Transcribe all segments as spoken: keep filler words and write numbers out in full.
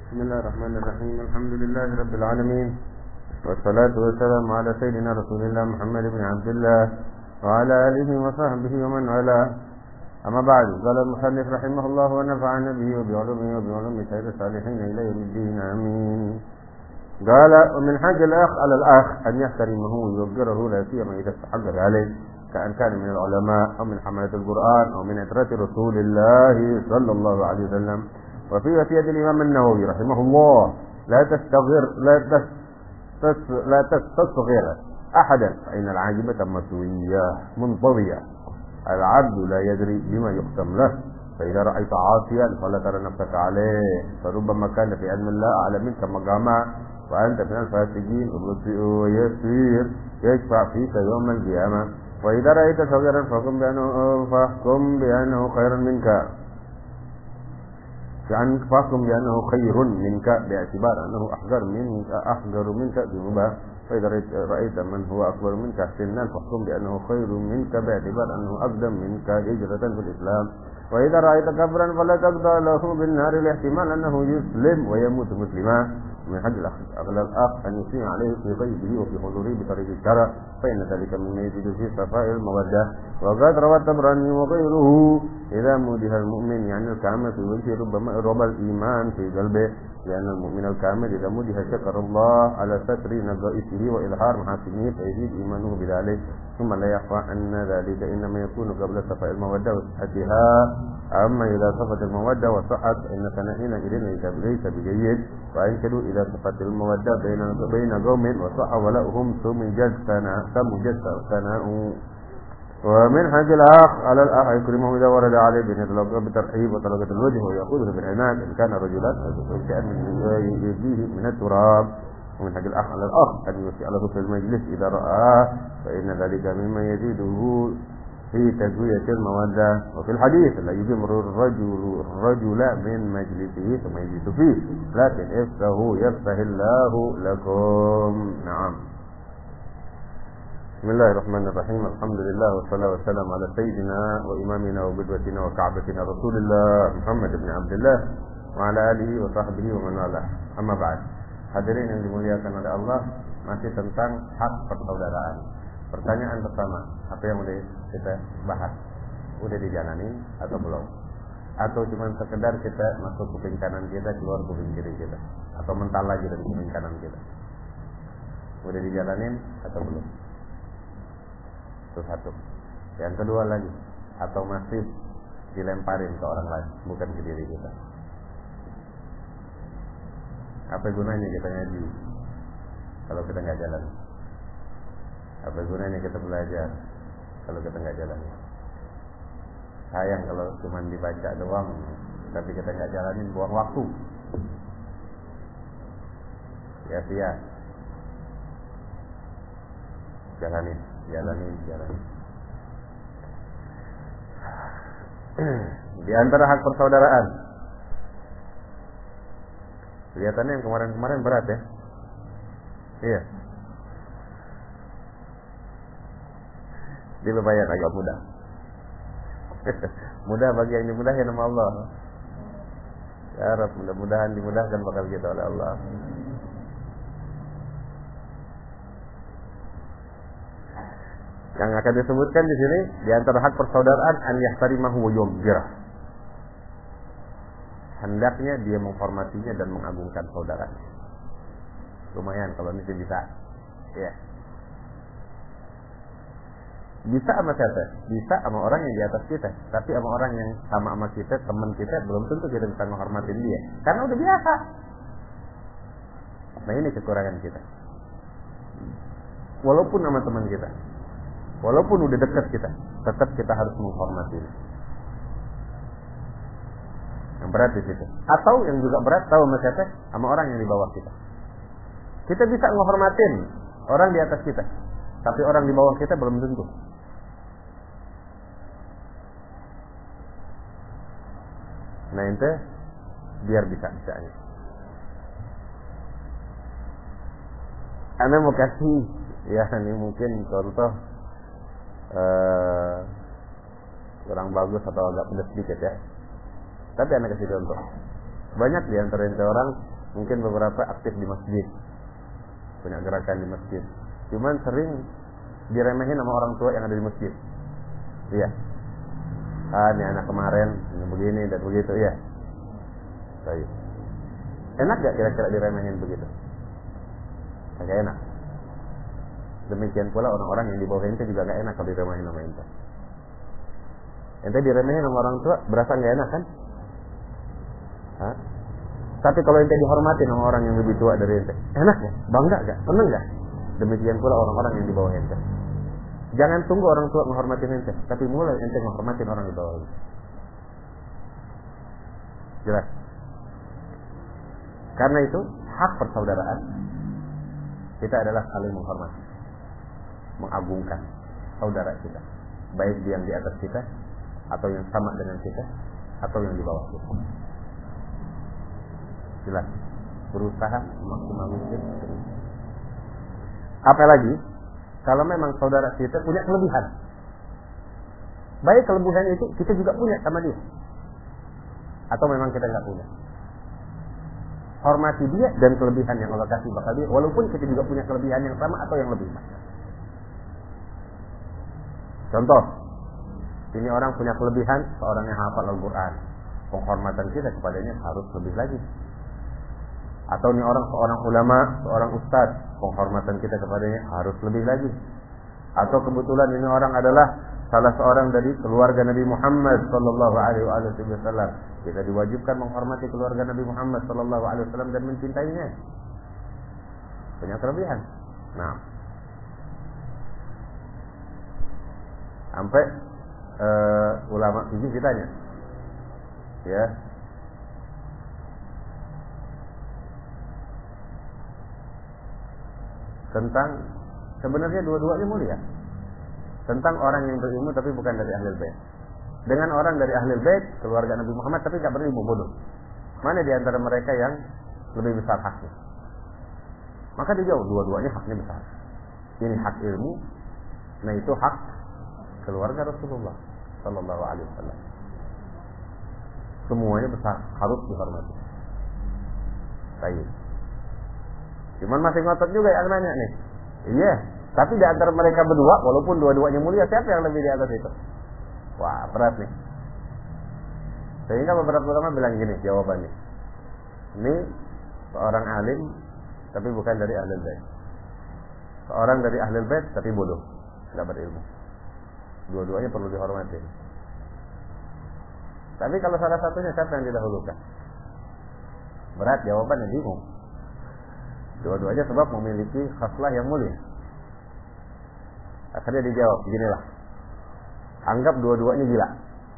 Bismillahirrahmanirrahim. Alhamdulillahirabbil alamin. Wassalatu wassalamu ala sayyidina Rasulillah Muhammad ibn Abdullah wa ala alihi wa sahbihi wa man wala. Amma ba'du. Qala al-musannif rahimahullah wa nafa'ana bihi wa bi 'ulumihi wa bi 'ulumi sayyidil salihin ila yaumiddin. Amin. Qala wa min hajjil akh 'ala al-akh an yahtarimahu wa yughfirahu la siyama idha istahaqqa alayhi كأن كان من العلماء أو من حملة القرآن أو من عترة رسول الله صلى الله عليه وسلم. وفي وصية الإمام النووي رحمه الله لا تستصغر لا تس لا تستصغر أحدا فإن العاجبة مسوية منطوية. العبد لا يدري بما يختم له، فإذا رأيت عاصيا فلا ترى نفسك عليه، فربما كان في علم الله أعلم منك مقاما وأنت من الفاسقين ويسير يشفع فيك يوم القيامة. وإذا رأيت صغيرا فاحكم بأنه فاحكم بأنه خير منك فاحكم بأنه خير منك باعتبار أنه أحقر منك أحقر منك بمباح. فإذا رأيت من هو أكبر منك سنا فاحكم بأنه خير منك باعتبار أنه أقدم منك هجرة في الإسلام. وإذا رأيت كفرا فلا تقضى له بالنار لاحتمال أنه يسلم ويموت مسلما. من حج أغلى الأخ أن يسيء عليه في غيبه وفي حضوره بطريق الشرع، فإن ذلك مما يزيد في صفاء المودة. وقد روى الطبراني وغيره إذا مودها المؤمن يعني الكامل في وجهه ربما ربى الإيمان في قلبه، لأن المؤمن الكامل إذا مودها شكر الله على ستر نقائصه وإظهار محاسنه فيزيد إيمانه بذلك. ثم لا يخفى أن ذلك إنما يكون قبل صفاء المودة وصحتها. أما إذا صفت المودة وصحت فإن ثنائنا إلينا ليس بجيد. وأنشدوا إذا صفت المودة بين بين قوم وصح ولهم سمجت سمجت ثناء. ومن حج الأخ على الأخ يكرمه إذا ورد عليه بنطلق بترحيب وطلقة الوجه ويأخذه بالعناد إن كان رجلا شيئا من يجيه من التراب. ومن حج الأخ على الأخ أن يوسع له في المجلس إذا رآه، فإن ذلك مما يزيده في تزوية المودة. وفي الحديث لا يجمر الرجل الرجل من مجلسه ثم يجلس فيه، لكن افسه يفسه الله لكم. نعم. بسم الله الرحمن الرحيم. الحمد لله والصلاة والسلام على سيدنا وإمامنا وقدوتنا وكعبتنا رسول الله محمد بن عبد الله وعلى آله وصحبه ومن والاه. Amma ba'd. Hadirin yang dimuliakan oleh Allah, masih tentang hak persaudaraan. Pertanyaan pertama, apa yang udah kita bahas? Udah dijalani atau belum? Atau cuma sekedar kita masuk kuping kanan kita, keluar kuping kiri kita, atau mental lagi dari kuping kanan kita? Udah dijalanin atau belum? Itu satu. Yang kedua lagi, atau masih dilemparin ke orang lain, bukan ke diri kita? Apa gunanya kita ngaji kalau kita nggak jalan? Apa gunanya kita belajar kalau kita nggak jalan? Sayang kalau cuma dibaca doang, tapi kita nggak jalanin, buang waktu. Sia-sia. Jalanin, jalanin, jalanin. Di antara hak persaudaraan, kelihatannya yang kemarin-kemarin berat ya. Iya. Dia lumayan agak mudah. Mudah bagi yang dimudahin sama Allah. Ya Rabb, mudah-mudahan dimudahkan bakal kita oleh Allah. Yang akan disebutkan di sini di antara hak persaudaraan an yahtarimahu wa yughfirah. Hendaknya dia menghormatinya dan mengagungkan saudaranya. Lumayan kalau ini bisa. Ya. Bisa sama siapa? Bisa sama orang yang di atas kita. Tapi sama orang yang sama sama kita, teman kita, belum tentu kita bisa menghormatin dia. Karena udah biasa. Nah ini kekurangan kita. Walaupun sama teman kita, walaupun udah dekat kita, tetap kita harus menghormatinya. Yang berat di situ. Atau yang juga berat tahu sama siapa? Sama orang yang di bawah kita. Kita bisa menghormatin orang di atas kita, tapi orang di bawah kita belum tentu. Nah itu biar bisa-bisanya. Anda mau kasih, ya ini mungkin contoh uh, kurang bagus atau agak pedas sedikit ya. Tapi Anda kasih contoh. Banyak di antara orang Mungkin beberapa aktif di masjid, punya gerakan di masjid. Cuman sering diremehin sama orang tua yang ada di masjid. Iya. Ah, ini anak kemarin ini begini dan begitu, ya. Baik. Enak gak kira-kira diremehin begitu? Agak enak. Demikian pula orang-orang yang di bawah ente juga gak enak kalau diremehin sama ente. Ente diremehin sama orang tua, berasa gak enak kan? Hah? Tapi kalau ente dihormatin sama orang yang lebih tua dari ente, enak gak? Bangga gak? Seneng gak? Demikian pula orang-orang yang di bawah ente. Jangan tunggu orang tua menghormatin ente, tapi mulai ente menghormatin orang di bawah ente. Jelas? Karena itu hak persaudaraan kita adalah saling menghormati, mengagungkan saudara kita, baik dia yang di atas kita, atau yang sama dengan kita, atau yang di bawah kita. Jelas? Berusaha semaksimal mungkin. Apalagi kalau memang saudara kita punya kelebihan, baik kelebihan itu kita juga punya sama dia, atau memang kita nggak punya. Hormati dia dan kelebihan yang Allah kasih bakal dia, walaupun kita juga punya kelebihan yang sama atau yang lebih. Contoh, ini orang punya kelebihan, seorang yang hafal Al-Quran, penghormatan kita kepadanya harus lebih lagi. Atau ini orang seorang ulama, seorang ustaz, penghormatan kita kepadanya harus lebih lagi. Atau kebetulan ini orang adalah salah seorang dari keluarga Nabi Muhammad sallallahu alaihi wasallam, kita diwajibkan menghormati keluarga Nabi Muhammad sallallahu alaihi wasallam dan mencintainya. Punya kelebihan. Nah, sampai uh, ulama fikih ditanya, ya, tentang sebenarnya dua-duanya mulia. Tentang orang yang berilmu tapi bukan dari Ahlul Bait, dengan orang dari Ahlul Bait, keluarga Nabi Muhammad tapi tidak berilmu, bodoh. Mana di antara mereka yang lebih besar haknya? Maka dijawab, dua-duanya haknya besar. Ini hak ilmu, nah itu hak keluarga Rasulullah sallallahu alaihi wasallam. Semuanya besar, harus dihormati. Baik. Cuman masih ngotot juga yang nanya nih. Iya, tapi di antara mereka berdua, walaupun dua-duanya mulia, siapa yang lebih di atas itu? Wah, berat nih. Sehingga beberapa ulama bilang gini jawabannya. Ini seorang alim tapi bukan dari Ahlul Bait. Seorang dari Ahlul Bait tapi bodoh, tidak berilmu. Dua-duanya perlu dihormati. Tapi kalau salah satunya, siapa yang didahulukan? Berat jawabannya, bingung. Dua-duanya sebab memiliki khaslah yang mulia. Akhirnya dijawab, beginilah. Anggap dua-duanya gila.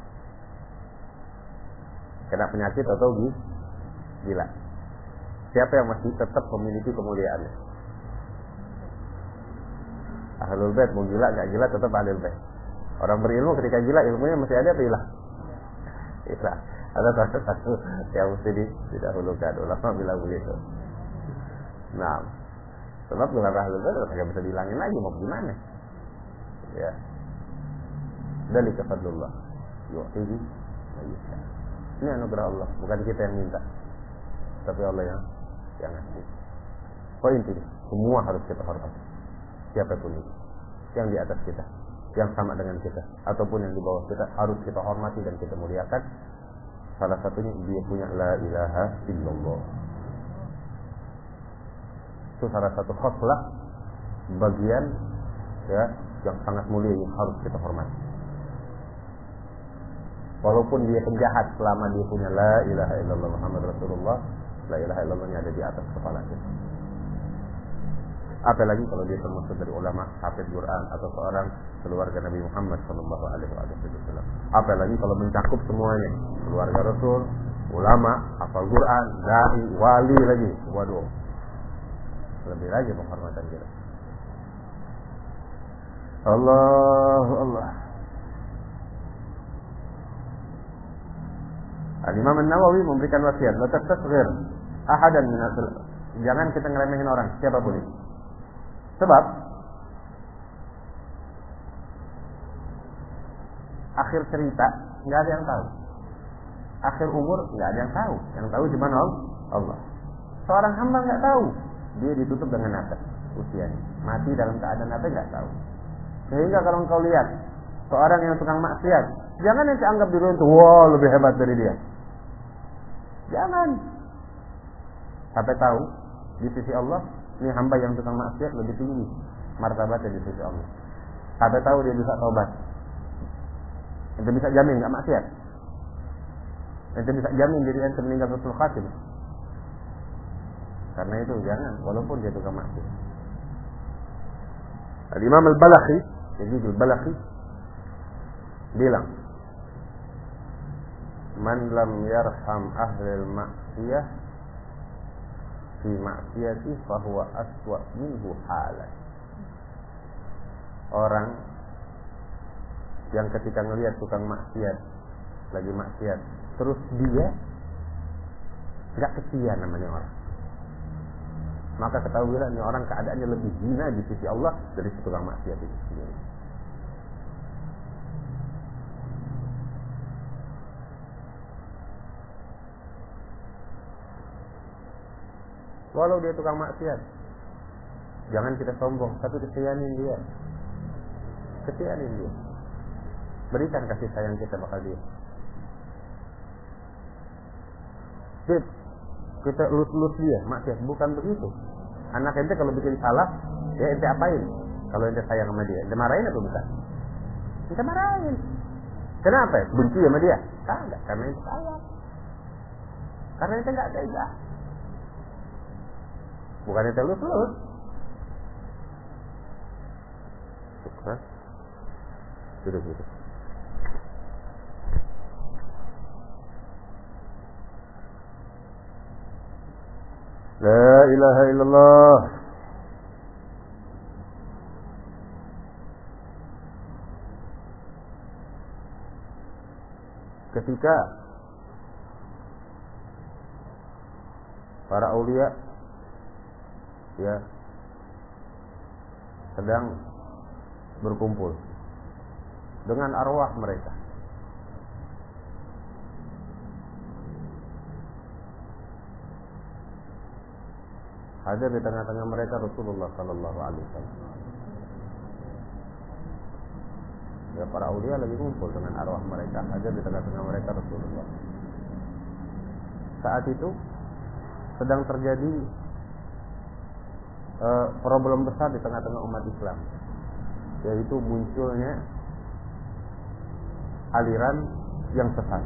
Kena penyakit atau gila. Siapa yang masih tetap memiliki kemuliaannya? Ahlul Bait, mau gila gak gila tetap Ahlul Bait. Orang berilmu ketika gila, ilmunya masih ada atau hilang? Hilang. Ada satu yang mesti didahulukan. Ulama bilang begitu. Nah, sebab dengan Ahlul Bait tidak bisa dihilangin lagi, mau gimana? Ya. Dzalika fadlullah yu'tihi man yasha. Ini anugerah Allah, bukan kita yang minta, tapi Allah yang yang ngasih. Poin ini, semua harus kita hormati. Siapapun itu, yang di atas kita, yang sama dengan kita, ataupun yang di bawah kita, harus kita hormati dan kita muliakan. Salah satunya dia punya la ilaha illallah. Itu salah satu khoslah bagian ya yang sangat mulia yang harus kita hormati. Walaupun dia penjahat, selama dia punya la ilaha illallah Muhammad Rasulullah, la ilaha illallahnya ada di atas kepala kita. Apalagi kalau dia termasuk dari ulama, hafid Quran, atau seorang keluarga Nabi Muhammad sallallahu alaihi wasallam. Apalagi kalau mencakup semuanya, keluarga Rasul, ulama, hafal Quran, dai, wali lagi, waduh. Lebih lagi penghormatan kita. Allah Allah. Al-Imam An-Nawawi memberikan wasiat, la tasghir ahadan min asl. Jangan kita ngeremehin orang, siapapun itu. Sebab akhir cerita nggak ada yang tahu. Akhir umur nggak ada yang tahu. Yang tahu cuma Allah. Seorang hamba nggak tahu dia ditutup dengan apa usianya, mati dalam keadaan apa nggak tahu. Sehingga kalau engkau lihat seorang yang tukang maksiat, jangan nanti anggap dulu itu wah lebih hebat dari dia. Jangan. Sampai tahu di sisi Allah, ini hamba yang tukang maksiat lebih tinggi martabatnya di sisi Allah. Sampai tahu dia bisa taubat. Ente bisa jamin nggak maksiat. Ente bisa jamin diri ente meninggal husnul khatimah. Karena itu jangan, walaupun dia tukang maksiat. Al-Imam Al-Balakhi, Yazid Al-Balakhi bilang, "Man lam yarham ahlil maksiyah fi maksiyati fahuwa aswa minhu halan." Orang yang ketika ngelihat tukang maksiat lagi maksiat, terus dia nggak kesian namanya orang, maka ketahuilah ini orang keadaannya lebih hina di sisi Allah dari si tukang maksiat itu sendiri. Walau dia tukang maksiat, jangan kita sombong, tapi kesianin dia. Kesianin dia. Berikan kasih sayang kita bakal dia. Sip, kita lus-lus dia, maksiat. Bukan begitu. Anak ente kalau bikin salah, ya ente apain? Kalau ente sayang sama dia, ente marahin atau bukan? Ente marahin. Kenapa? Benci sama dia? Tidak, karena ente sayang. Karena ente nggak tega. Bukan ente lus-lus. Sukses. Duduk-duduk. La ilaha illallah. Ketika para aulia ya sedang berkumpul dengan arwah mereka, hadir di tengah-tengah mereka Rasulullah sallallahu alaihi wasallam. Ya, para aulia lagi kumpul dengan arwah mereka, hadir di tengah-tengah mereka Rasulullah. Saat itu sedang terjadi uh, problem besar di tengah-tengah umat Islam, yaitu munculnya aliran yang sesat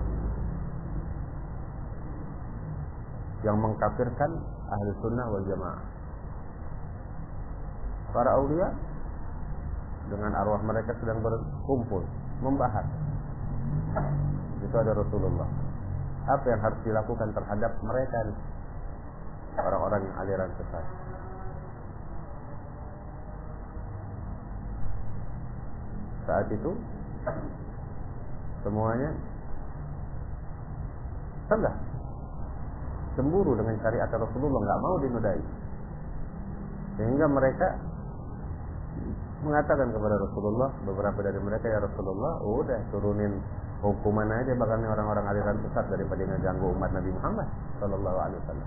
yang mengkafirkan ahli sunnah wal jamaah. Para aulia dengan arwah mereka sedang berkumpul membahas. Itu ada Rasulullah. Apa yang harus dilakukan terhadap mereka nih, orang-orang yang aliran sesat. Saat itu semuanya tegak, cemburu dengan syariat Rasulullah, nggak mau dinodai, sehingga mereka mengatakan kepada Rasulullah, beberapa dari mereka, ya Rasulullah, udah turunin hukuman aja bakalnya orang-orang aliran sesat daripada ngeganggu umat Nabi Muhammad Sallallahu Alaihi Wasallam.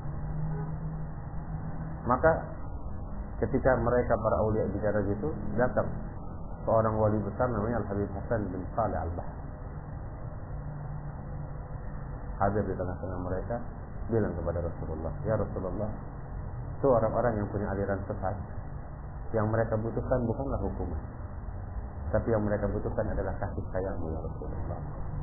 Maka ketika mereka para aulia bicara gitu, datang seorang wali besar namanya Al-Habib Hasan bin Saleh Al-Bahri, hadir di tengah-tengah mereka, bilang kepada Rasulullah, ya Rasulullah, itu orang-orang yang punya aliran sesat, yang mereka butuhkan bukanlah hukuman, tapi yang mereka butuhkan adalah kasih sayangmu ya Rasulullah.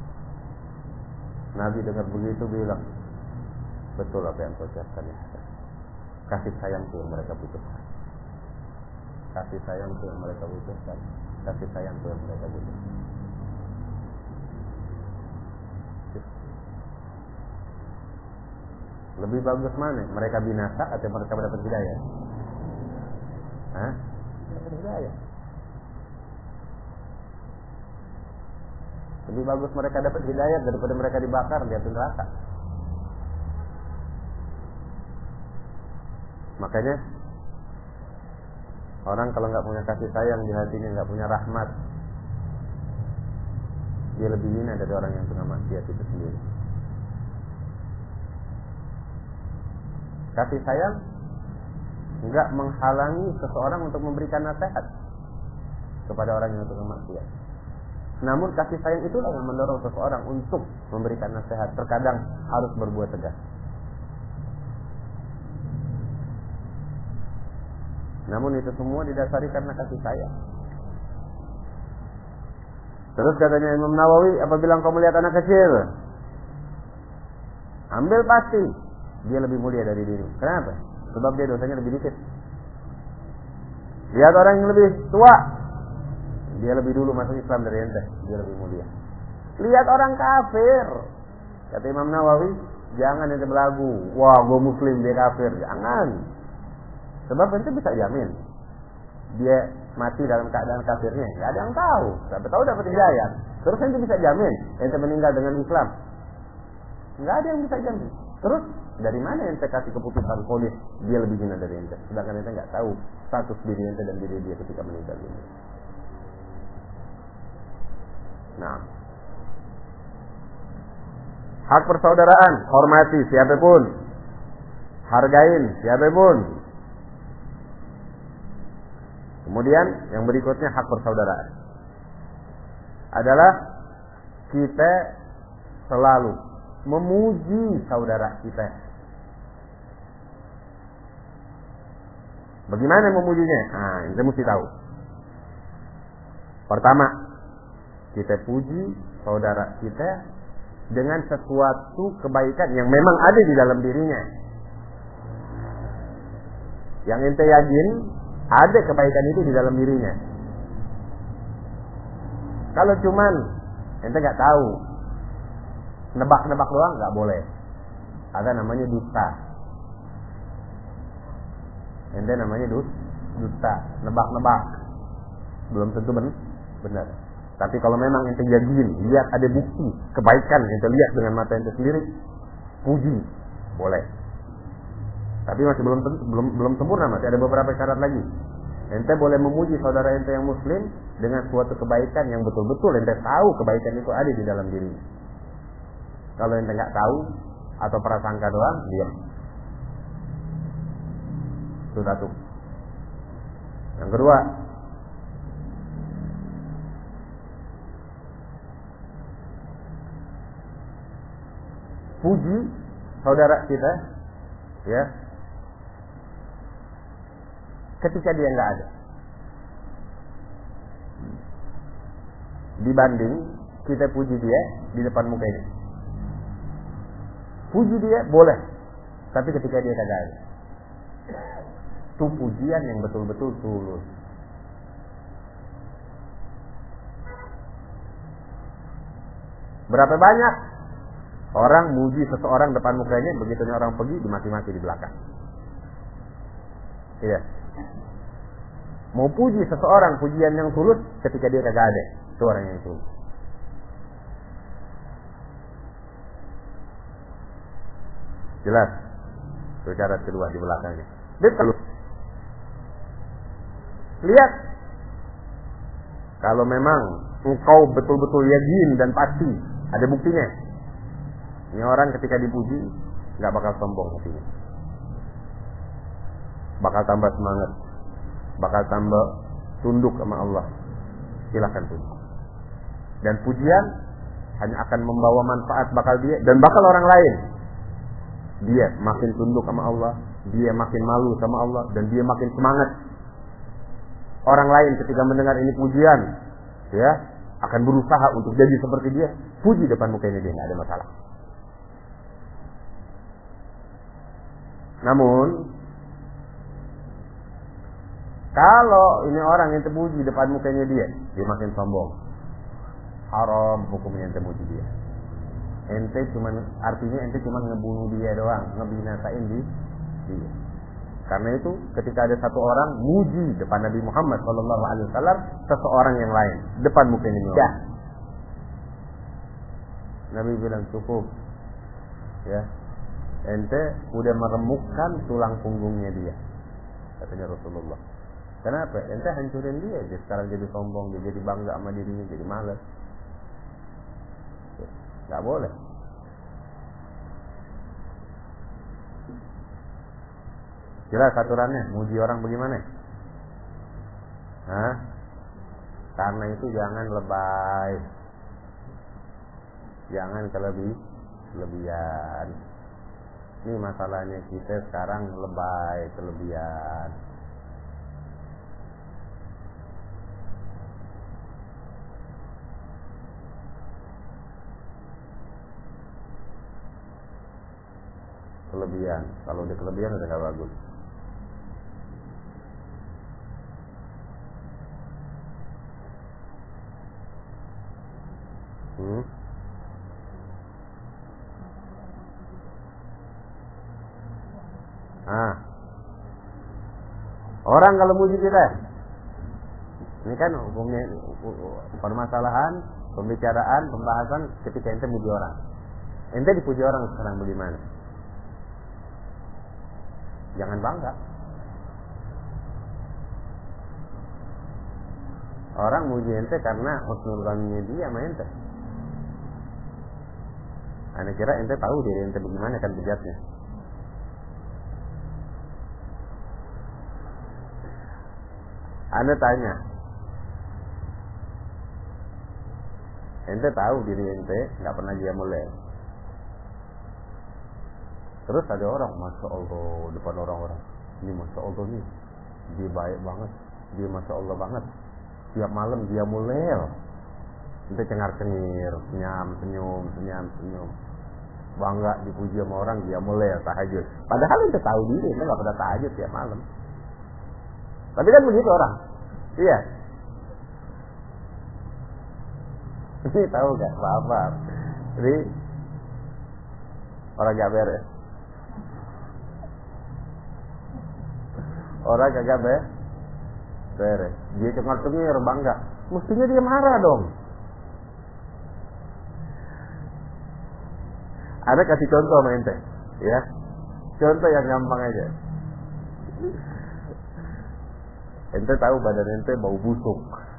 Nabi dengar begitu bilang, betul apa yang kau ucapkan ya Hasan. Kasih sayang itu yang mereka butuhkan. Kasih sayang itu yang mereka butuhkan. Kasih sayang itu yang mereka butuhkan. Lebih bagus mana? Mereka binasa atau mereka mendapat hidayah? Hah? Mendapat hidayah. Lebih bagus mereka dapat hidayah daripada mereka dibakar di api neraka. Makanya orang kalau nggak punya kasih sayang di hatinya, nggak punya rahmat, dia lebih hina dari orang yang punya maksiat itu sendiri. Kasih sayang enggak menghalangi seseorang untuk memberikan nasihat kepada orang yang tukang maksiat. Namun kasih sayang itulah yang mendorong seseorang untuk memberikan nasihat. Terkadang harus berbuat tegas. Namun itu semua didasari karena kasih sayang. Terus katanya Imam Nawawi, apabila engkau melihat anak kecil, ambil pasti dia lebih mulia dari diri. Kenapa? Sebab dia dosanya lebih dikit. Lihat orang yang lebih tua, dia lebih dulu masuk Islam dari ente, dia lebih mulia. Lihat orang kafir, kata Imam Nawawi, jangan ente belagu, wah gue muslim dia kafir, jangan. Sebab ente bisa jamin dia mati dalam keadaan kafirnya, nggak ada yang tahu. Siapa tahu dapat hidayah. Terus ente bisa jamin ente meninggal dengan Islam, nggak ada yang bisa jamin. Terus dari mana ente kasih keputusan polis dia lebih hina dari ente, sedangkan ente nggak tahu status diri ente dan diri dia ketika meninggal dunia. Nah, hak persaudaraan, hormati siapapun, hargain siapapun. Kemudian yang berikutnya hak persaudaraan adalah kita selalu memuji saudara kita. Bagaimana memujinya? Nah, kita mesti tahu. Pertama, kita puji saudara kita dengan sesuatu kebaikan yang memang ada di dalam dirinya. Yang ente yakin ada kebaikan itu di dalam dirinya. Kalau cuman ente nggak tahu, nebak-nebak doang nggak boleh. Ada namanya dusta. Ente namanya dusta, nebak-nebak. Belum tentu benar. Tapi kalau memang ente yakin, lihat ada bukti kebaikan, ente lihat dengan mata ente sendiri, puji, boleh. Tapi masih belum belum belum sempurna, masih ada beberapa syarat lagi. Ente boleh memuji saudara ente yang muslim dengan suatu kebaikan yang betul-betul ente tahu kebaikan itu ada di dalam diri. Kalau ente nggak tahu atau prasangka doang, diam. Itu satu. Yang kedua, puji saudara kita, ya, ketika dia nggak ada, dibanding kita puji dia di depan muka ini. Puji dia boleh, tapi ketika dia kagak ada, itu pujian yang betul-betul tulus. Berapa banyak orang muji seseorang depan mukanya, begitunya orang pergi dimaki-maki di belakang. Iya. Mau puji seseorang pujian yang tulus ketika dia kagak ada, itu orang yang tulus. Jelas. Itu syarat kedua di belakangnya. Betul. Lihat. Kalau memang engkau betul-betul yakin dan pasti ada buktinya, ini orang ketika dipuji nggak bakal sombong hatinya, bakal tambah semangat, bakal tambah tunduk sama Allah. Silakan tunduk. Dan pujian hanya akan membawa manfaat bakal dia dan bakal orang lain. Dia makin tunduk sama Allah, dia makin malu sama Allah, dan dia makin semangat. Orang lain ketika mendengar ini pujian, ya, akan berusaha untuk jadi seperti dia. Puji depan mukanya dia, nggak ada masalah. Namun, kalau ini orang yang terpuji depan mukanya dia, dia makin sombong. Haram hukumnya ente muji dia. Ente cuman, artinya ente cuman ngebunuh dia doang, ngebinasain di dia. Karena itu ketika ada satu orang muji depan Nabi Muhammad shallallahu alaihi wasallam seseorang yang lain depan mukanya dia, Nabi bilang cukup, ya, ente udah meremukkan tulang punggungnya dia, katanya Rasulullah. Kenapa? Ente hancurin dia, dia sekarang jadi sombong, dia jadi bangga sama dirinya, jadi malas. Gak boleh. Jelas aturannya, muji orang bagaimana? Hah? Karena itu jangan lebay, jangan kelebih kelebihan. Ini masalahnya kita sekarang lebay, kelebihan. Kelebihan, kalau di kelebihan udah gak bagus. Hmm? Ah, orang kalau muji kita, ini kan hukumnya permasalahan, pembicaraan, pembahasan ketika ente muji orang. Ente dipuji orang sekarang bagaimana? Jangan bangga. Orang muji ente karena husnul zanninya dia sama ente. Ane kira ente tahu diri ente bagaimana kan bejatnya. Anda tanya, ente tahu diri ente nggak pernah dia mulai. Terus ada orang, masya Allah, depan orang-orang, ini masya Allah nih, dia baik banget, dia masya Allah banget. Tiap malam dia mulai, ente cengar-cengir, senyum, senyum, senyum, senyum. Bangga dipuji sama orang, dia mulai tahajud. Padahal ente tahu diri, ente nggak pernah tahajud tiap malam. Tapi kan begitu orang. Iya. Ini tahu gak? Apa-apa. Jadi orang gak beres. Orang gak beres. Beres. Dia cengar-cengir bangga. Mestinya dia marah dong. Ada kasih contoh sama ente, ya. Contoh yang gampang aja. Ente tahu badan ente bau busuk.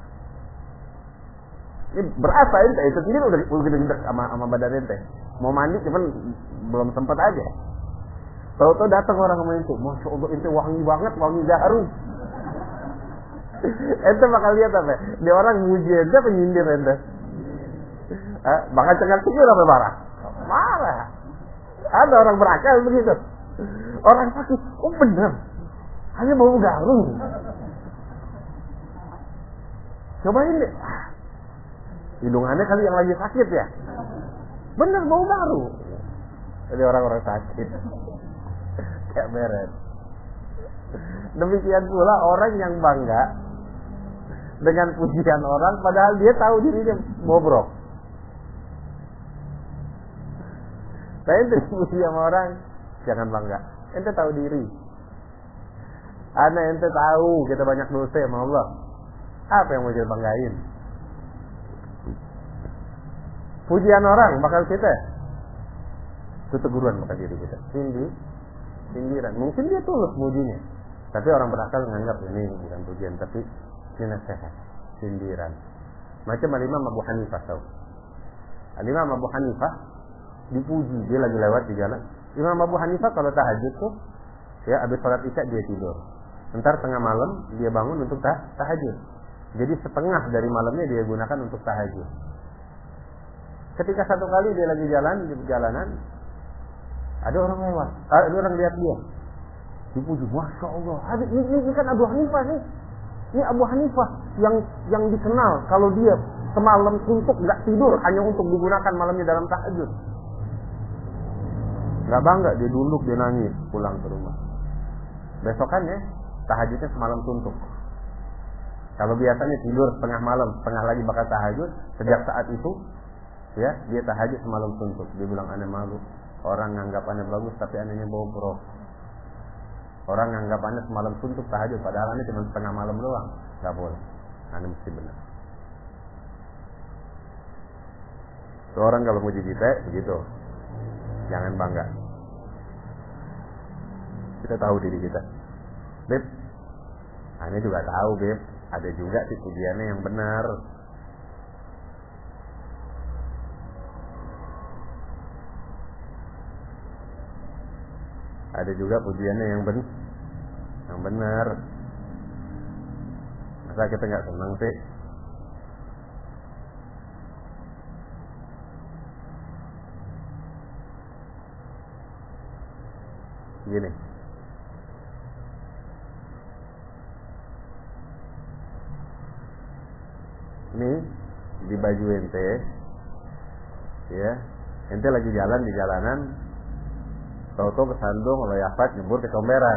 Ini berasa ente, ente sendiri udah udah gede sama sama badan ente. Mau mandi cuman belum sempat aja. Tahu-tahu datang orang sama ente, masya Allah ente wangi banget, wangi jarum. Ente bakal lihat apa? Dia orang muji ente, penyindir ente. Eh, bakal cengar-cengir apa marah? Marah. Ada orang berakal begitu. Orang sakit, oh bener, hanya bau garum. Cobain deh. Hidungannya kali yang lagi sakit ya. Bener bau baru. Jadi orang-orang sakit. Kayak beres. Demikian pula orang yang bangga dengan pujian orang padahal dia tahu dirinya bobrok. Saya ente dipuji sama orang, jangan bangga. Ente tahu diri. Ana ente tahu kita banyak dosa sama Allah. Apa yang mau kita banggain? Pujian orang bakal kita, itu teguran bakal diri kita. Sindi, sindiran. Mungkin dia tulus mujinya, tapi orang berakal menganggap ini bukan pujian, tapi ini nasihat, sindiran. Macam Imam Abu Hanifah tahu. Imam Abu Hanifah dipuji, dia lagi lewat di jalan. Imam Abu Hanifah kalau tahajud tuh, ya habis sholat isya dia tidur. Entar tengah malam dia bangun untuk tah tahajud. Jadi setengah dari malamnya dia gunakan untuk tahajud. Ketika satu kali dia lagi jalan di perjalanan, ada orang lewat, ada orang lihat dia, dipuji, masya Allah. Ini, ini, ini kan Abu Hanifah nih, ini Abu Hanifah yang yang dikenal kalau dia semalam suntuk nggak tidur hanya untuk digunakan malamnya dalam tahajud. Nggak bangga, dia duduk, dia nangis, pulang ke rumah. Besokannya tahajudnya semalam suntuk. Kalau biasanya tidur setengah malam, setengah lagi bakal tahajud. Sejak saat itu, ya dia tahajud semalam suntuk. Dia bilang aneh malu. Orang nganggap aneh bagus, tapi anehnya bobrok. Orang nganggap aneh semalam suntuk tahajud, padahal aneh cuma setengah malam doang. Gak boleh. Aneh mesti benar. Orang kalau muji kita begitu, jangan bangga. Kita tahu diri kita. Beb, aneh juga tahu beb. Ada juga sih pujiannya yang benar. Ada juga pujiannya yang benar. Yang benar. Masa kita nggak senang sih? Gini. Ini di baju ente, ya, ente lagi jalan di jalanan, tahu-tahu kesandung oleh Yafat nyebur kecomberan.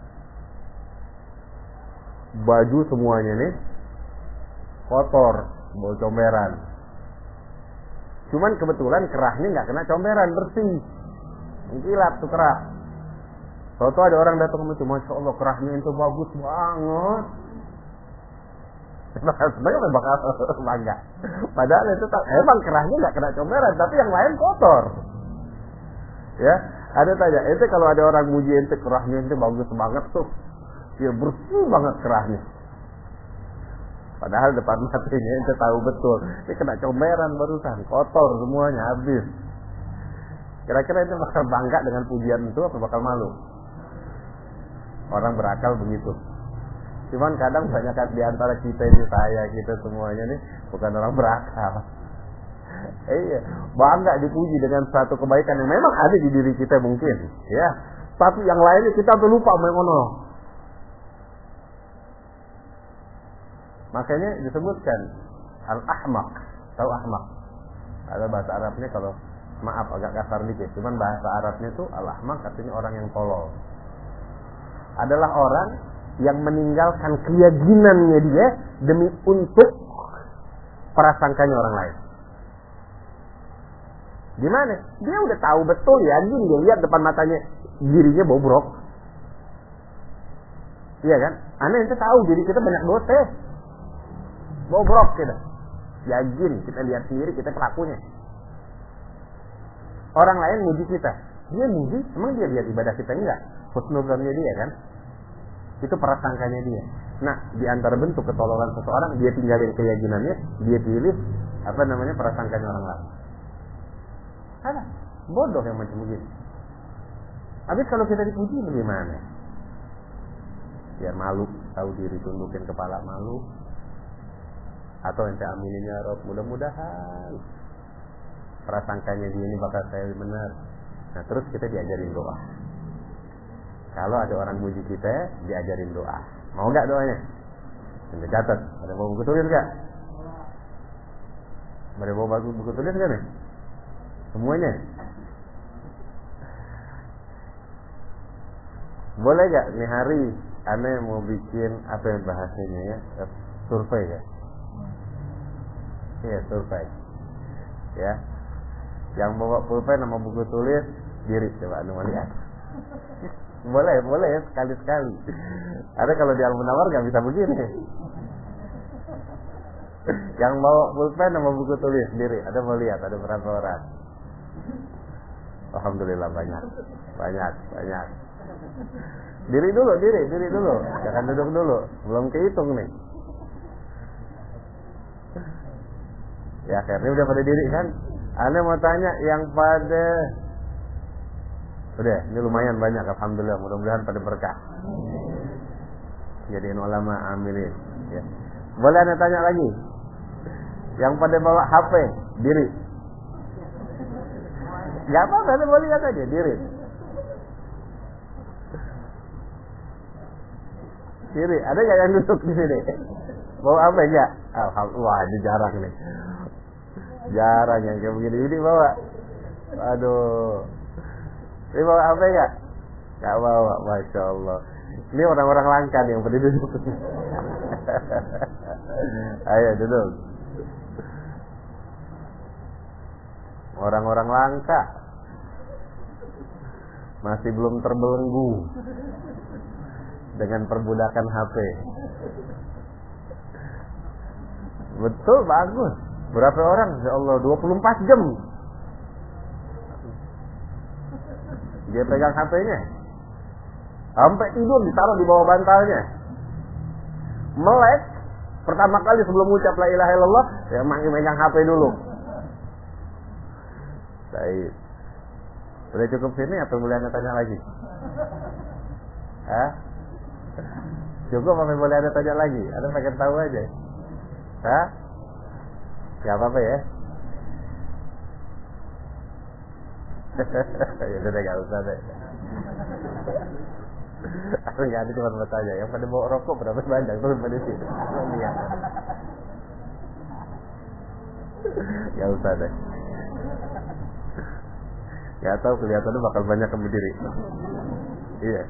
Baju semuanya nih kotor, bau comberan. Cuman kebetulan kerahnya nggak kena comberan, bersih, mengkilap tuh kerah. Tahu-tahu ada orang datang ke masya Allah kerahnya itu bagus banget. Sebenarnya bakal bangga. Padahal itu tak, emang kerahnya nggak kena comberan, tapi yang lain kotor. Ya, ada tanya, ente kalau ada orang muji ente kerahnya ente bagus banget tuh, ya bersih banget kerahnya. Padahal depan matanya ente tahu betul, ini kena comberan barusan, kotor semuanya habis. Kira-kira ente bakal bangga dengan pujian itu atau bakal malu? Orang berakal begitu. Cuman kadang banyak di antara kita ini, saya, kita semuanya nih bukan orang berakal. Iya, bangga dipuji dengan satu kebaikan yang memang ada di diri kita mungkin, ya. Tapi yang lainnya kita tuh lupa mengono. Makanya disebutkan al-ahmaq, tahu ahmaq? Ada bahasa Arabnya kalau maaf agak kasar dikit, cuman bahasa Arabnya tuh al-ahmaq artinya orang yang tolol. Adalah orang yang meninggalkan keyakinannya dia demi untuk prasangkanya orang lain. Gimana? Dia udah tahu betul, yakin, dia lihat depan matanya dirinya bobrok. Iya kan? Aneh itu tahu diri kita banyak dosa. Bobrok kita. Yakin, kita lihat sendiri, kita pelakunya. Orang lain muji kita. Dia muji, emang dia lihat ibadah kita enggak? Husnuzannya dia kan? Itu prasangkanya dia. Nah, di antara bentuk ketololan seseorang, dia tinggalin keyakinannya, dia pilih apa namanya prasangkanya orang lain. Ada bodoh yang macam begini. Habis kalau kita dipuji bagaimana? Biar malu, tahu diri, tundukin kepala malu. Atau ente aminin ya Rob, mudah-mudahan prasangkanya dia ini bakal saya benar. Nah, terus kita diajarin doa. Kalau ada orang muji kita, diajarin doa. Mau gak doanya? Ente catat. Ada mau buku tulis gak? Ada mau buku tulis gak nih? Semuanya? Boleh gak nih hari aneh mau bikin apa yang bahasanya ya? Survei ya? Iya, survei. Ya. Yang bawa pulpen sama buku tulis diri, coba anu mau lihat. Boleh, boleh ya, sekali-sekali. Ada kalau di Al-Munawar nggak bisa begini. Yang bawa pulpen sama buku tulis diri, ada mau lihat, ada berapa orang? Alhamdulillah banyak, banyak, banyak. Diri dulu, diri, diri dulu. Jangan duduk dulu, belum kehitung nih. Ya akhirnya udah pada diri kan. Anda mau tanya yang pada, udah, ini lumayan banyak, alhamdulillah, mudah-mudahan pada berkah. Jadiin ulama amilin. Ya. Boleh Anda tanya lagi? Yang pada bawa H P, diri. Gak apa-apa, Anda boleh lihat aja, diri. Diri, ada gak yang duduk di sini? Bawa apa enggak? Alhamdulillah, wah ini jarang nih. Jarang yang kayak begini ini bawa. Aduh. Ini bawa apa enggak? Enggak bawa, Masya Allah. Ini orang-orang langka nih yang pada duduk. Ayo duduk. Orang-orang langka. Masih belum terbelenggu dengan perbudakan H P. Betul, bagus. Berapa orang? Ya Allah, dua puluh empat jam dia pegang H P-nya. Sampai tidur ditaruh di bawah bantalnya. Melek pertama kali sebelum ucap la ilaha illallah, ya megang H P dulu. Baik. Udah cukup sini atau boleh Anda tanya lagi? Hah? Cukup apa boleh ada tanya lagi? Ada pengen tahu aja. Hah? Gak apa-apa ya. Ya udah gak usah deh. Aku nggak ada, cuma bertanya. Yang pada bawa rokok berapa banyak tuh pada sini? Lihat. Gak usah deh. Gak tahu, kelihatannya bakal banyak yang berdiri. Iya.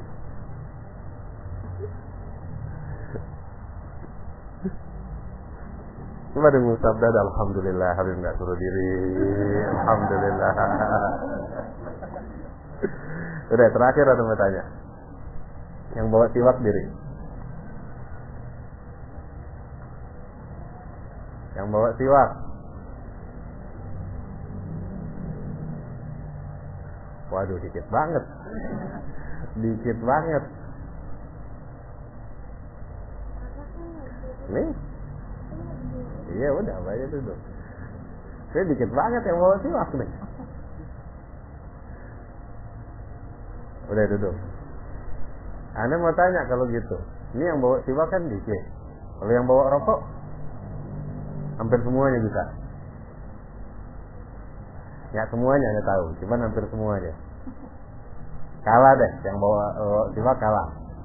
Cuma dengar sabda, alhamdulillah, habis nggak suruh diri. Alhamdulillah. Udah, terakhir ada mau tanya. Yang bawa siwak diri. Yang bawa siwak. Waduh, dikit banget. Dikit banget. Nih. Iya, udah apa aja duduk. Saya dikit banget yang bawa siwak nih. Udah duduk. Anda mau tanya kalau gitu. Ini yang bawa siwak kan dikit. Kalau yang bawa rokok, hampir semuanya bisa. Ya semuanya Anda tahu, cuman hampir semuanya. Kalah deh, yang bawa uh, siwak kalah.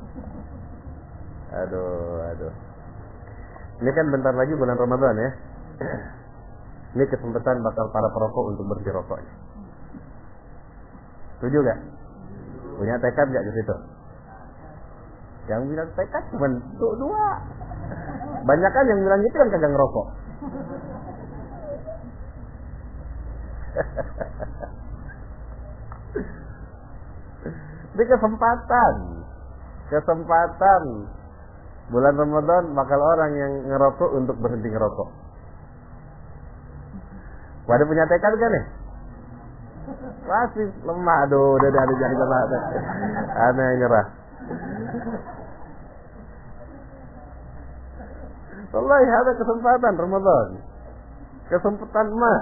Aduh, aduh. Ini kan bentar lagi bulan Ramadan ya. Ini kesempatan bakal para perokok untuk berhenti rokoknya. Setuju gak? Punya tekad gak di situ? Yang bilang tekad cuma dua. Banyak kan yang bilang gitu kan kagak ngerokok. Ini kesempatan. Kesempatan. Bulan Ramadan bakal orang yang ngerokok untuk berhenti ngerokok. Waduh, punya tekad kan nih? Masih lemah. Aduh, udah ada jadi kena. Aneh yang nyerah. Wallahi ada kesempatan Ramadan. Kesempatan emas.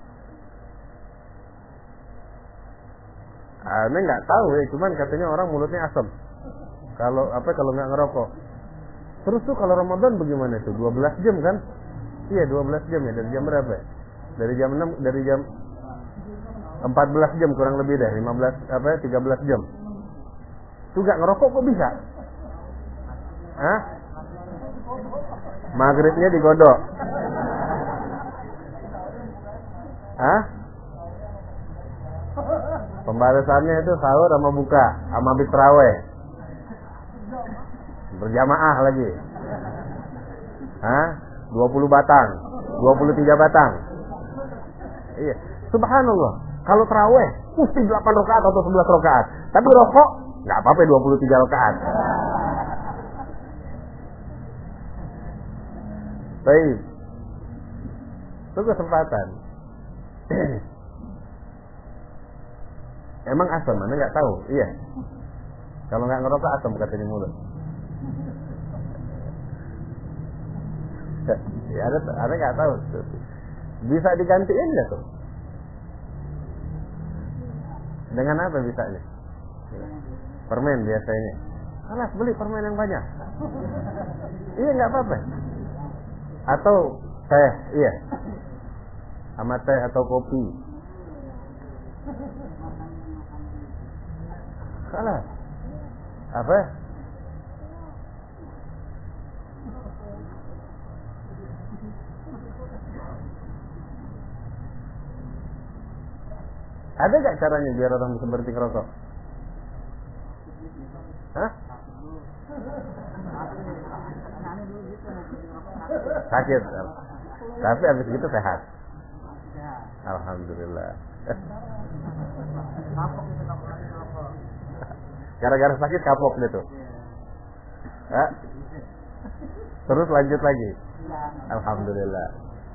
Aneh nggak tahu ya, cuman katanya orang mulutnya asam. Kalau apa kalau nggak ngerokok. Terus tuh kalau Ramadan bagaimana tuh? dua belas jam kan? Iya, dua belas jam ya. Dari jam berapa? Dari jam enam, dari jam empat belas jam kurang lebih deh, lima belas apa ya, tiga belas jam. Tuh gak ngerokok kok bisa? Hah? Maghribnya digodok. Hah? Pembalasannya itu sahur sama buka, sama habis tarawih. Berjamaah lagi. Hah? dua puluh batang, dua puluh tiga batang. Iya. Subhanallah. Kalau tarawih mesti delapan rakaat atau sebelas rakaat. Tapi rokok enggak apa-apa dua puluh tiga rakaat. Baik. Itu kesempatan. Emang asam, Anda nggak tahu? Iya. Kalau nggak ngerokok asam katanya mulut. Ya, ada, ada nggak tahu. Bisa digantiin nggak tuh? Dengan apa bisanya? Permen biasanya. Alas, beli permen yang banyak. Iya, nggak apa-apa. Atau teh, iya. Sama teh atau kopi. Salah. Apa? Ada gak caranya biar orang bisa berhenti ngerokok? Hah? Sakit. Tapi habis itu sehat. Alhamdulillah. Gara-gara sakit kapok gitu. Hah? Terus lanjut lagi. Alhamdulillah.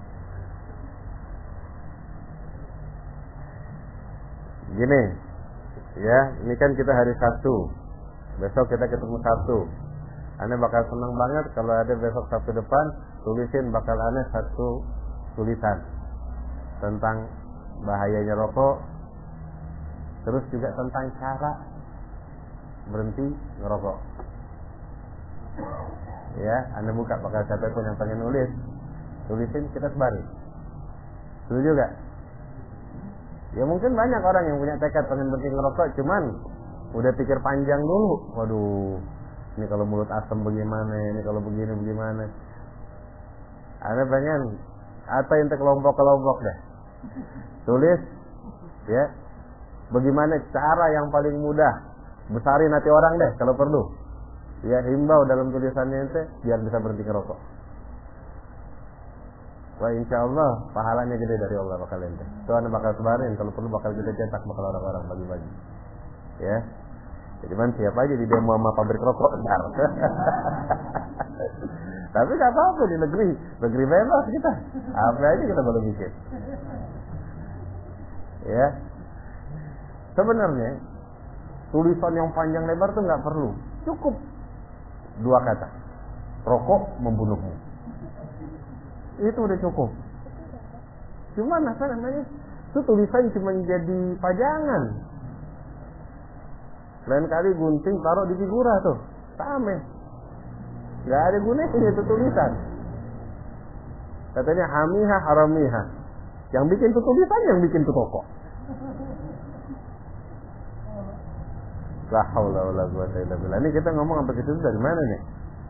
Gini, ya, ini kan kita hari Sabtu. Besok kita ketemu Sabtu. Ane bakal senang banget kalau ada besok Sabtu depan, tulisin bakal Ane satu tulisan tentang bahayanya rokok, terus juga tentang cara berhenti ngerokok. Ya, Anda buka pakai siapapun yang pengen nulis, tulisin, kita sebarin. Setuju gak? Ya mungkin banyak orang yang punya tekad pengen berhenti ngerokok, cuman udah pikir panjang dulu. Waduh, ini kalau mulut asam bagaimana, ini kalau begini bagaimana. Anda pengen atau yang kelompok-kelompok deh. Tulis, ya. Bagaimana cara yang paling mudah besarin hati orang deh kalau perlu. Ya, himbau dalam tulisannya ente biar bisa berhenti ngerokok. Wah, insya Allah pahalanya gede dari Allah bakal ente. Itu Anda bakal sebarin, kalau perlu bakal kita cetak, bakal orang-orang bagi-bagi. Ya. Jadi man siapa aja di demo sama pabrik rokok ntar. Tapi nggak apa-apa di negeri, negeri bebas kita. Apa aja kita boleh bikin. Ya. Sebenarnya tulisan yang panjang lebar tuh nggak perlu, cukup dua kata. Rokok membunuhmu. Itu udah cukup. Cuman apa namanya? Itu tulisan cuma jadi pajangan. Lain kali gunting taruh di figura tuh, sama. Gak ada gunanya itu tulisan. Katanya hamiha haramiha. Yang bikin tuh tulisan, yang bikin tuh toko. La haula wala quwwata illa billah. Ini kita ngomong sampai ke situ dari mana nih?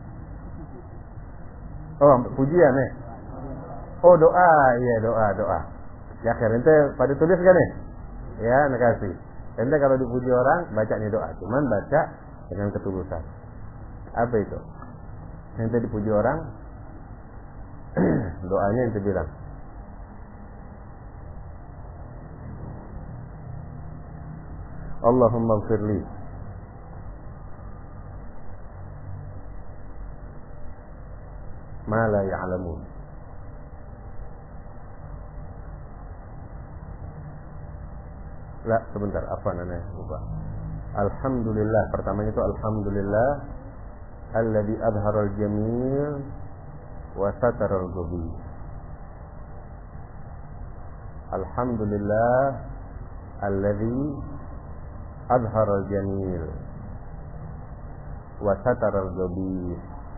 Oh, pujian nih. Oh, doa, iya doa, doa. Ya akhirnya ente pada tulis kan nih? Ya, makasih. Ente kalau dipuji orang bacanya doa, cuman baca dengan ketulusan. Apa itu? Ente dipuji orang, doanya ente bilang, Allahumma ighfirli ma la ya'lamun. La, sebentar, apa namanya? Lupa. Alhamdulillah, pertamanya itu alhamdulillah alladzi adhara al-jamil wa satara al-ghabi. Alhamdulillah alladzi adhara al-jamil wa satara al-ghabi.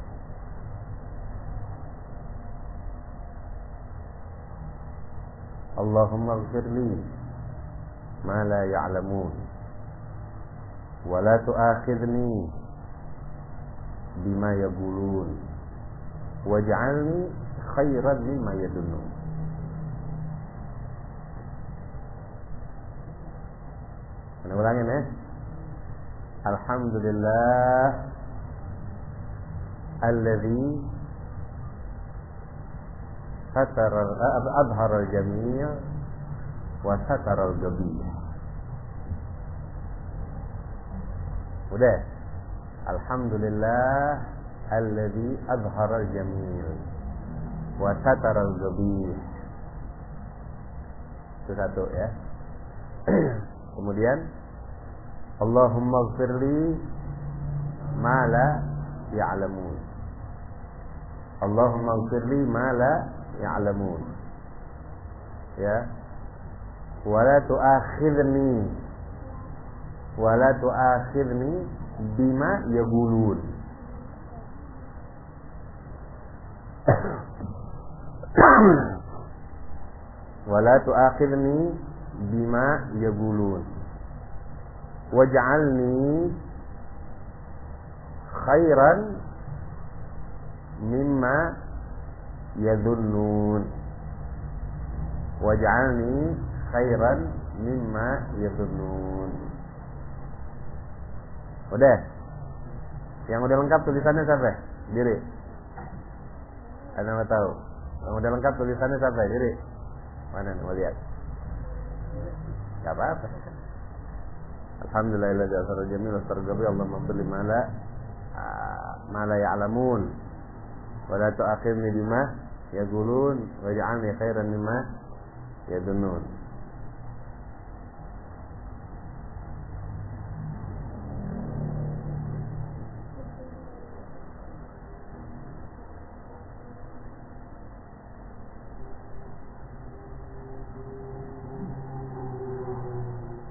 Allahumma ighfirli ma la ya'lamun wa la tu'akhidhni bima yaqulun waj'alni khairan mimma yadunnun. Kita ulangin ya. Alhamdulillah alladzi satara adhara al-jami' wa satara al-ghabi. Udah. Alhamdulillah alladzi adhara al-jamil wa satara al-ghabi. Itu satu ya. Kemudian Allahumma ighfirli ma la ya'lamun. Allahumma ighfirli ma la ya'lamun. Ya. Wa la tu'akhidhni wa la tu'akhidhni bima yaqulun. Wa la tu'akhidhni bima yaqulun. Waj'alni khairan mimma yadhunnun. Waj'alni khairan mimma yadhunnun. Udah. Yang udah lengkap tulisannya siapa? Diri. Anda mau tahu? Yang udah lengkap tulisannya siapa? Diri. Mana nih, mau lihat? Gak apa-apa. Alhamdulillahilladzi asra jamil wastargabi Allahumma salli ma la ma la ya'lamun wa la tu'akhirni bima yaqulun waj'alni khairan mimma yadunnun.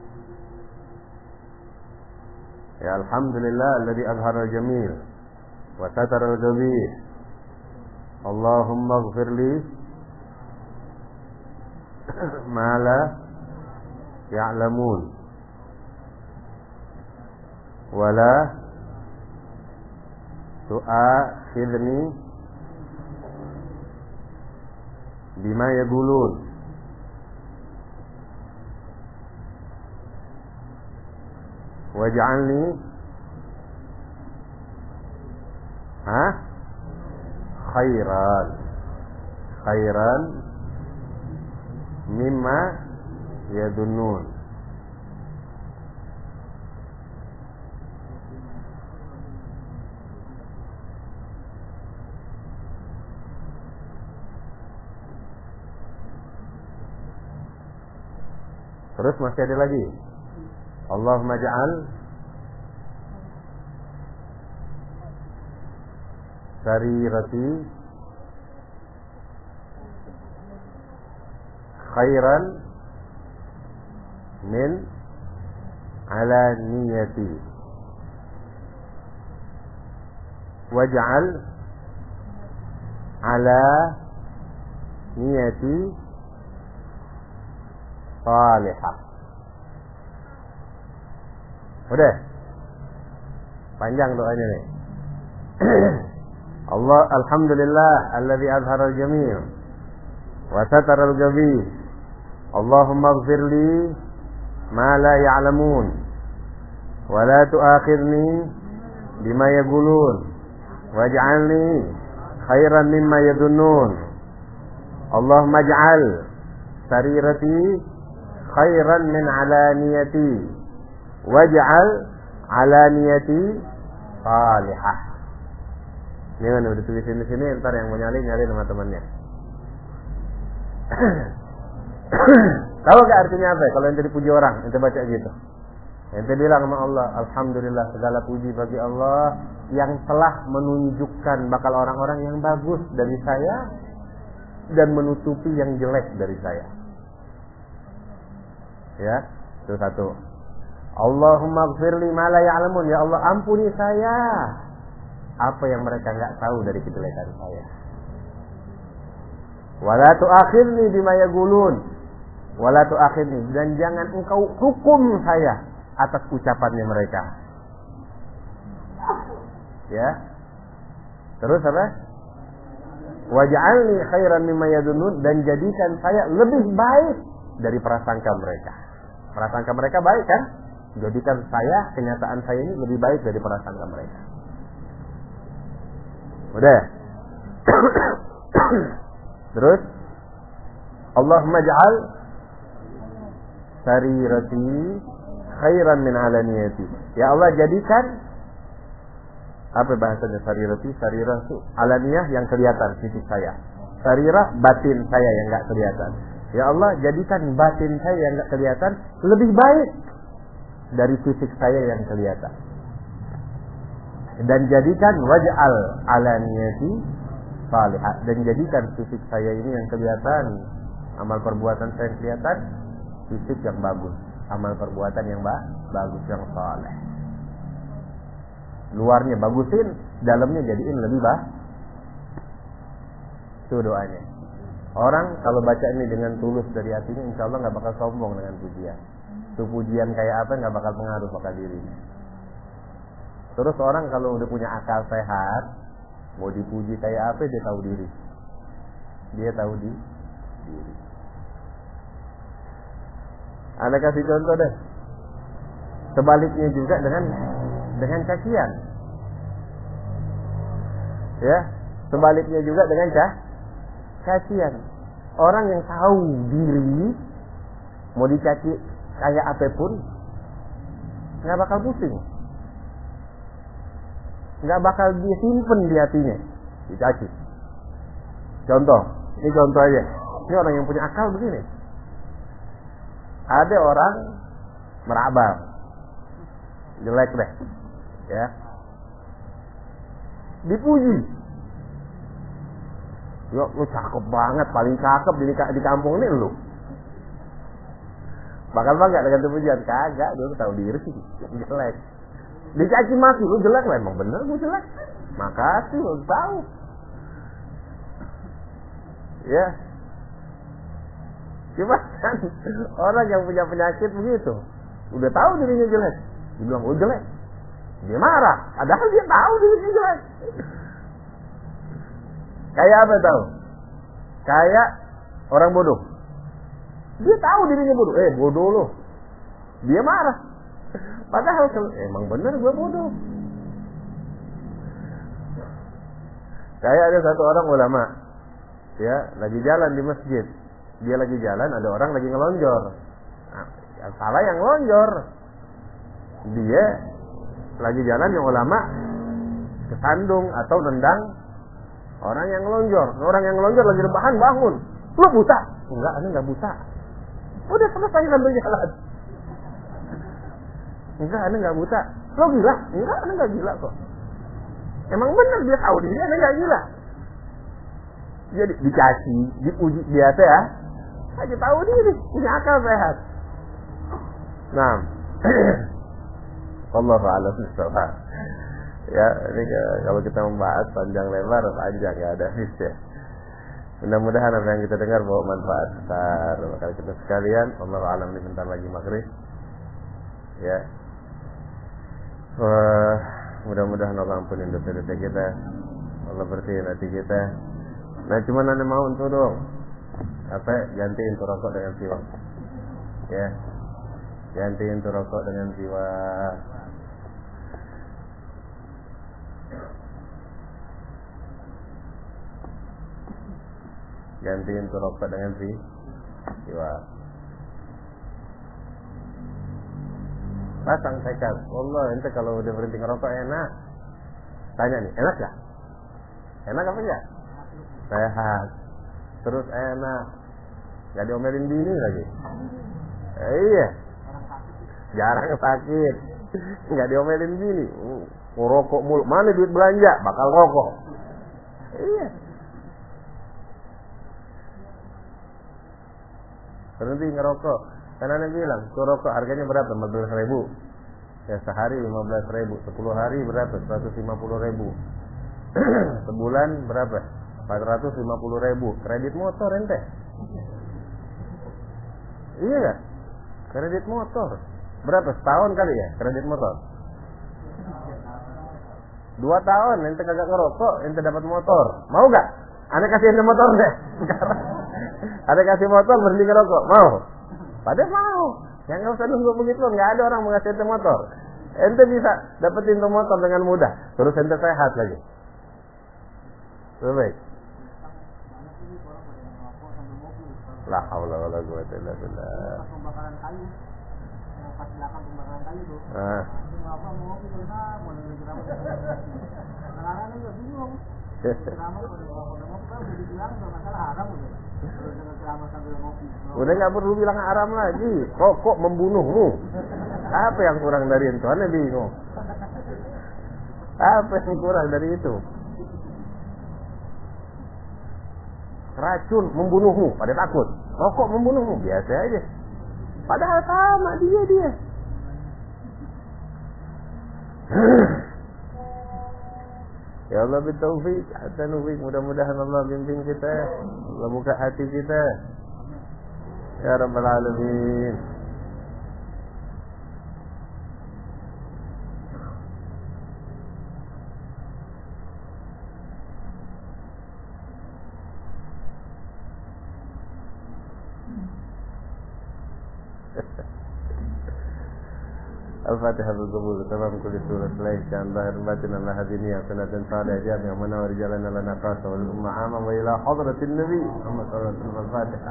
Ya alhamdulillah alladzi azhara al-jamil wa sataral qabih. Allahumma ighfir li ma la ya'lamun wa la tu'akhidhni bima yaqulun waj'alni ha khairan khairan mimma yadunnun. Terus masih ada lagi. Allahumma ja'al sarirati khairan min alaniyati waj'al ala niyati salihah. Udah panjang doanya nih. Allah alhamdulillah alladzi azhara al-jami' wa satara al-ghabih. Allahumma ighfir li ma la ya'lamun wa la tu'akhidhni bima yaqulun waj'alni khairan mimma yadunnun. Allahumma ij'al sarirati khairan min alaniyati waj'al alaniyati salihah. Ini kan udah tulisin di sini, ntar yang mau nyari nyari sama temannya. Tahu gak artinya apa? Kalau ente dipuji orang, ente baca gitu. Ente bilang sama Allah, alhamdulillah segala puji bagi Allah yang telah menunjukkan bakal orang-orang yang bagus dari saya dan menutupi yang jelek dari saya. Ya, itu satu. Allahumma ighfirli ma la ya'lamun. Ya Allah, ampuni saya apa yang mereka enggak tahu dari kejelekan saya. Wala tu'akhidni bima yaqulun. Wala tu'akhidni, dan jangan engkau hukum saya atas ucapannya mereka. Ya. Terus apa? Waj'alni khairan mimma yadunnun, dan jadikan saya lebih baik dari prasangka mereka. Prasangka mereka baik kan? Jadikan saya, kenyataan saya ini lebih baik dari prasangka mereka. Udah. Terus Allahumma ja'al sarirati khairan min alaniyati. Ya Allah, jadikan apa bahasanya sarirati? Sarirah itu alaniyah, yang kelihatan fisik saya. Sarirah batin saya yang enggak kelihatan. Ya Allah, jadikan batin saya yang enggak kelihatan lebih baik dari fisik saya yang kelihatan. Dan jadikan waj'al alaniyati salihah, dan jadikan fisik saya ini yang kelihatan, amal perbuatan saya yang kelihatan, fisik yang bagus, amal perbuatan yang ba- bagus, yang saleh. Luarnya bagusin, dalamnya jadiin lebih baik. Itu doanya. Orang kalau baca ini dengan tulus dari hatinya, insya Allah nggak bakal sombong dengan pujian. Itu pujian kayak apa nggak bakal pengaruh pada dirinya. Terus orang kalau udah punya akal sehat, mau dipuji kayak apa dia tahu diri. Dia tahu di diri. Anda kasih contoh deh. Sebaliknya juga dengan dengan cacian. Ya, sebaliknya juga dengan cah cacian. Orang yang tahu diri mau dicaci kayak apapun nggak bakal pusing, nggak bakal dia simpen di hatinya dicaci. Contoh, ini contoh aja. Ini orang yang punya akal begini. Ada orang merabal, jelek deh, ya, dipuji. Yo, lu cakep banget, paling cakep di di kampung ini lu. Bakal bangga dengan pujian? Kagak, dia tahu diri sih jelek. Dicaci maki, lu jelek lah, emang bener gue jelek. Makasih, lu tahu. Ya. Cuma kan orang yang punya penyakit begitu, udah tahu dirinya jelek, dibilang lu jelek, dia marah. Padahal dia tahu dirinya jelek. Kayak apa tahu? Kayak orang bodoh. Dia tahu dirinya bodoh. Eh bodoh lo. Dia marah. Padahal emang bener gue bodoh. Kayak ada satu orang ulama, ya lagi jalan di masjid. Dia lagi jalan, ada orang lagi ngelonjor. Nah, yang salah yang ngelonjor. Dia lagi jalan, yang ulama kesandung atau nendang orang yang ngelonjor. Orang yang ngelonjor lagi rebahan, bangun. Lu buta? Enggak, aneh enggak buta. Udah selesai sambil jalan. Enggak, aneh enggak buta. Lo gila? Enggak, aneh enggak gila kok. Emang bener dia tahu diri aneh enggak gila. Jadi dicaci, dipuji biasa ya. Aja tahu diri, punya akal sehat. Nah, Allahu a'lam bishawab. Ya, ini kalau kita membahas panjang lebar, panjang ya ada habis ya. Mudah-mudahan apa yang kita dengar bawa manfaat besar. Maka kita sekalian, Allahu a'lam, ini bentar lagi maghrib. Ya. Wah, mudah-mudahan Allah ampunin dosa-dosa kita. Allah bersihin hati kita. Nah, cuma anda mau untuk dong. Apa? Gantiin tuh rokok dengan siwak. Ya. Gantiin tuh rokok dengan siwak. Gantiin tuh rokok dengan si siwak. Pasang tekad. Allah, ente kalau udah berhenti ngerokok enak. Tanya nih, enak gak? Enak apa enggak? Sehat. Terus enak. Gak diomelin bini lagi. Eh, iya. Jarang sakit. Gak diomelin bini. Ngerokok mulu. Mana duit belanja? Bakal rokok. Iya. Berhenti ngerokok. Karena Anda bilang, tuh rokok harganya berapa? lima belas ribu. Ya sehari lima belas ribu. sepuluh hari berapa? seratus lima puluh ribu. Sebulan berapa? empat ratus lima puluh ribu. Kredit motor ente. Iya gak? Kredit motor. Berapa? Setahun kali ya kredit motor? Dua tahun ente kagak ngerokok, ente dapat motor. Mau gak? Anda kasih ente motor deh. Anda kasih motor berhenti ngerokok. Mau? Padahal mau. Yang nggak usah nunggu begitu, nggak ada orang mengasih ente motor. Ente bisa dapetin tuh motor dengan mudah. Terus ente sehat lagi. Baik. La haula wala quwwata illa billah. Pembakaran kayu. Pas belakang pembakaran kayu tuh. Ah. Apa mau ngopi kalau nah, mau dengerin ceramah. Sekarang ini enggak bingung. Ceramah kalau ngopi kan udah dibilang enggak masalah haram udah. Kalau dengar ceramah sambil ngopi. Udah enggak perlu bilang haram lagi. Rokok membunuhmu. Apa yang kurang dari itu? Anda bingung. Apa yang kurang dari itu? Racun membunuhmu, pada takut. Rokok membunuhmu, biasa aja. Padahal sama dia dia. Ya Allah bitaufiq, hatta nufiq. Mudah-mudahan Allah bimbing kita, Allah buka hati kita. Ya Rabbal Alamin. الفاتحة بالقبول تمام كل سورة ليس عن ظاهر باطن الله هديني سنة صالحة جامعة منور رجالنا لنا قاسة والأمة عامة وإلى حضرة النبي محمد صلى الله عليه وسلم. الفاتحة.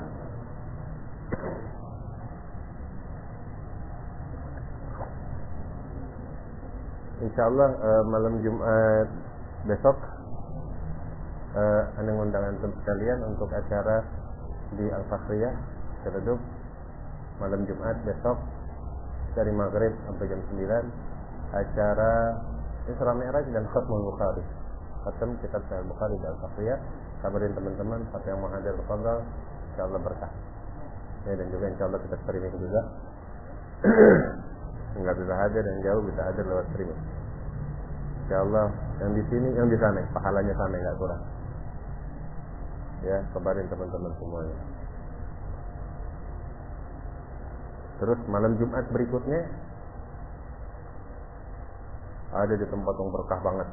Insyaallah uh, malam Jumat besok uh, Anda ngundang antum sekalian untuk acara di Al-Fakhriyah Ciledug malam Jumat besok dari maghrib sampai jam sembilan, acara Isra Mi'raj dan Khatmul Bukhari, khatam kitab Sahih Bukhari di Al-Fakhriyah. Kabarin teman-teman siapa yang mau hadir berfadhal, insyaallah berkah ya, dan juga insyaallah kita streaming juga. Enggak bisa hadir, yang jauh bisa hadir lewat streaming. Insyaallah yang di sini, yang di sana, pahalanya sama enggak kurang. Ya, kabarin teman-teman semuanya. Terus malam Jumat berikutnya ada di tempat yang berkah banget.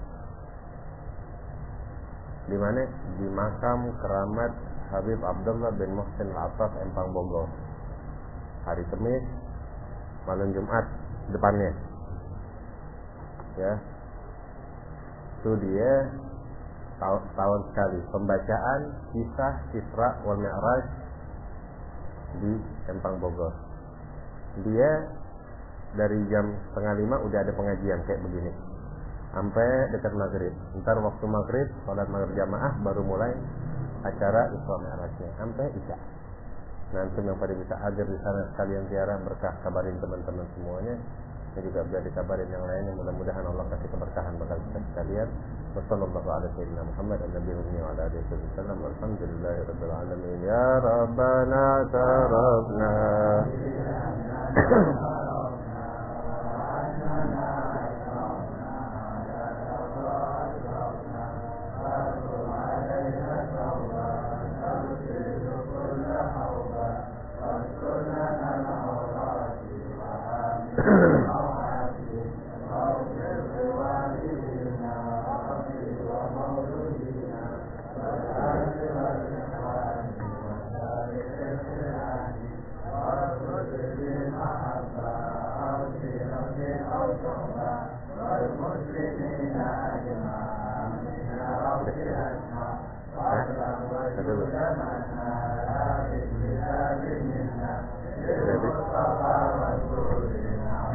Di mana? Di makam keramat Habib Abdullah bin Muhsin Al-Attas Empang Bogor. Hari Kamis, malam Jumat depannya. Ya. Itu dia tahun, tahun sekali pembacaan kisah Isra wal Mi'raj di Empang Bogor. Dia dari jam setengah lima udah ada pengajian kayak begini sampai dekat maghrib. Ntar waktu maghrib sholat maghrib jamaah baru mulai acara Isra Mi'rajnya sampai isya. Nanti yang pada bisa hadir di sana sekalian ziarah berkah, kabarin teman-teman semuanya. Dan juga biar dikabarin yang lainnya, mudah-mudahan Allah kasih keberkahan bagi kita sekalian. Wassallallahu ala sayyidina Muhammad an-nabiyyi wa ala alihi wasallam. Alhamdulillahirabbil alamin. Ya Rabbana tarabna Jadi